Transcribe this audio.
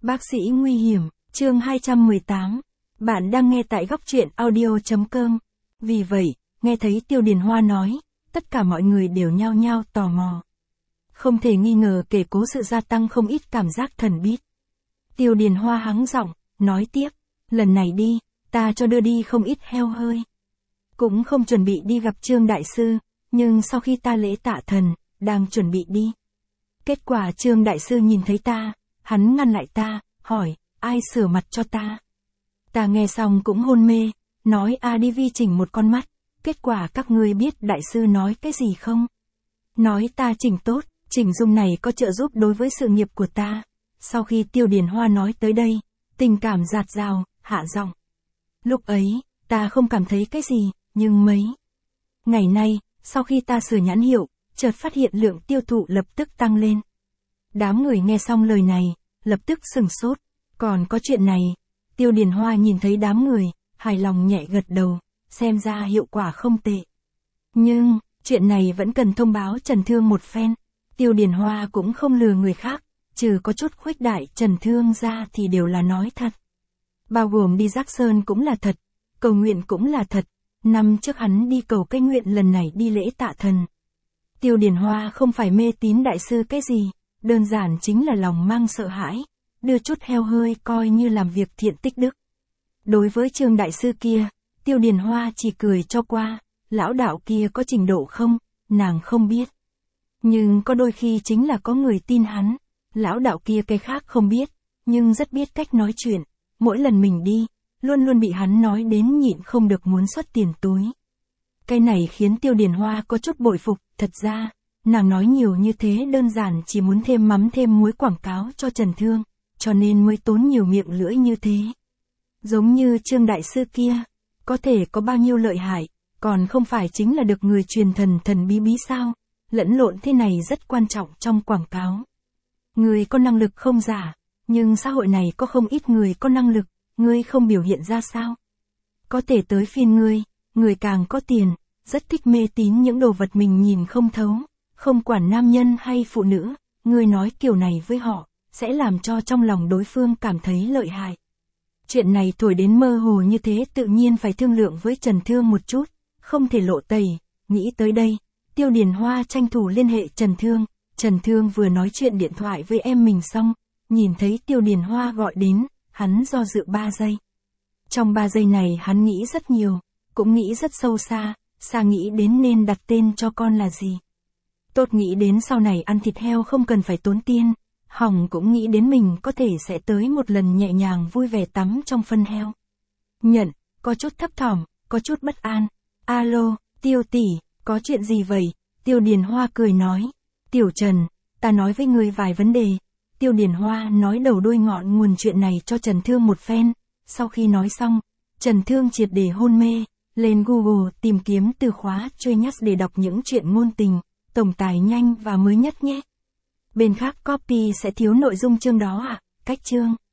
Bác sĩ nguy hiểm, chương 218. Bạn đang nghe tại góc truyện audio.com. Vì vậy, nghe thấy Tiêu Điền Hoa nói, tất cả mọi người đều nhao nhao tò mò. Không thể nghi ngờ kể cố sự gia tăng không ít cảm giác thần bí. Tiêu Điền Hoa hắng giọng, nói tiếp, lần này đi, ta cho đưa đi không ít heo hơi. Cũng không chuẩn bị đi gặp Trương Đại Sư, nhưng sau khi ta lễ tạ thần, đang chuẩn bị đi. Kết quả Trương Đại Sư nhìn thấy ta, hắn ngăn lại ta, hỏi, ai sửa mặt cho ta? Ta nghe xong cũng hôn mê, nói đi vi chỉnh một con mắt, kết quả các ngươi biết Đại Sư nói cái gì không? Nói ta chỉnh tốt, chỉnh dung này có trợ giúp đối với sự nghiệp của ta. Sau khi Tiêu Điền Hoa nói tới đây, tình cảm dạt dào, hạ giọng. Lúc ấy, ta không cảm thấy cái gì, nhưng mấy ngày nay, sau khi ta sửa nhãn hiệu, chợt phát hiện lượng tiêu thụ lập tức tăng lên. Đám người nghe xong lời này, lập tức sửng sốt. Còn có chuyện này, Tiêu Điền Hoa nhìn thấy đám người, hài lòng nhẹ gật đầu, xem ra hiệu quả không tệ. Nhưng, chuyện này vẫn cần thông báo Trần Thương một phen. Tiêu Điền Hoa cũng không lừa người khác, trừ có chút khuếch đại Trần Thương ra thì đều là nói thật. Bao gồm đi Giác Sơn cũng là thật, cầu nguyện cũng là thật. Năm trước hắn đi cầu cái nguyện, lần này đi lễ tạ thần. Tiêu Điền Hoa không phải mê tín Đại Sư cái gì, đơn giản chính là lòng mang sợ hãi, đưa chút heo hơi coi như làm việc thiện tích đức. Đối với Trương Đại Sư kia, Tiêu Điền Hoa chỉ cười cho qua, lão đạo kia có trình độ không, nàng không biết. Nhưng có đôi khi chính là có người tin hắn, lão đạo kia cái khác không biết, nhưng rất biết cách nói chuyện, mỗi lần mình đi, luôn luôn bị hắn nói đến nhịn không được muốn xuất tiền túi. Cái này khiến Tiêu Điền Hoa có chút bội phục, thật ra, nàng nói nhiều như thế đơn giản chỉ muốn thêm mắm thêm muối quảng cáo cho Trần Thương, cho nên mới tốn nhiều miệng lưỡi như thế. Giống như Trương Đại Sư kia, có thể có bao nhiêu lợi hại, còn không phải chính là được người truyền thần bí bí sao, lẫn lộn thế này rất quan trọng trong quảng cáo. Người có năng lực không giả, nhưng xã hội này có không ít người có năng lực, ngươi không biểu hiện ra sao? Có thể tới phiên ngươi, người càng có tiền, rất thích mê tín những đồ vật mình nhìn không thấu, không quản nam nhân hay phụ nữ, ngươi nói kiểu này với họ, sẽ làm cho trong lòng đối phương cảm thấy lợi hại. Chuyện này thổi đến mơ hồ như thế tự nhiên phải thương lượng với Trần Thương một chút, không thể lộ tẩy. Nghĩ tới đây, Tiêu Điền Hoa tranh thủ liên hệ Trần Thương. Trần Thương vừa nói chuyện điện thoại với em mình xong, nhìn thấy Tiêu Điền Hoa gọi đến, hắn do dự 3 giây. Trong 3 giây này hắn nghĩ rất nhiều, cũng nghĩ rất sâu xa, nghĩ đến nên đặt tên cho con là gì. Tốt nghĩ đến sau này ăn thịt heo không cần phải tốn tiền, hỏng cũng nghĩ đến mình có thể sẽ tới một lần nhẹ nhàng vui vẻ tắm trong phân heo. Nhận, có chút thấp thỏm, có chút bất an. Alo, Tiêu tỷ, có chuyện gì vậy? Tiêu Điền Hoa cười nói. Tiểu Trần, ta nói với ngươi vài vấn đề. Tiêu Điền Hoa nói đầu đuôi ngọn nguồn chuyện này cho Trần Thương một phen. Sau khi nói xong, Trần Thương triệt để hôn mê, lên Google tìm kiếm từ khóa Genius để đọc những chuyện ngôn tình, tổng tài nhanh và mới nhất nhé. Bên khác copy sẽ thiếu nội dung chương đó à? Cách chương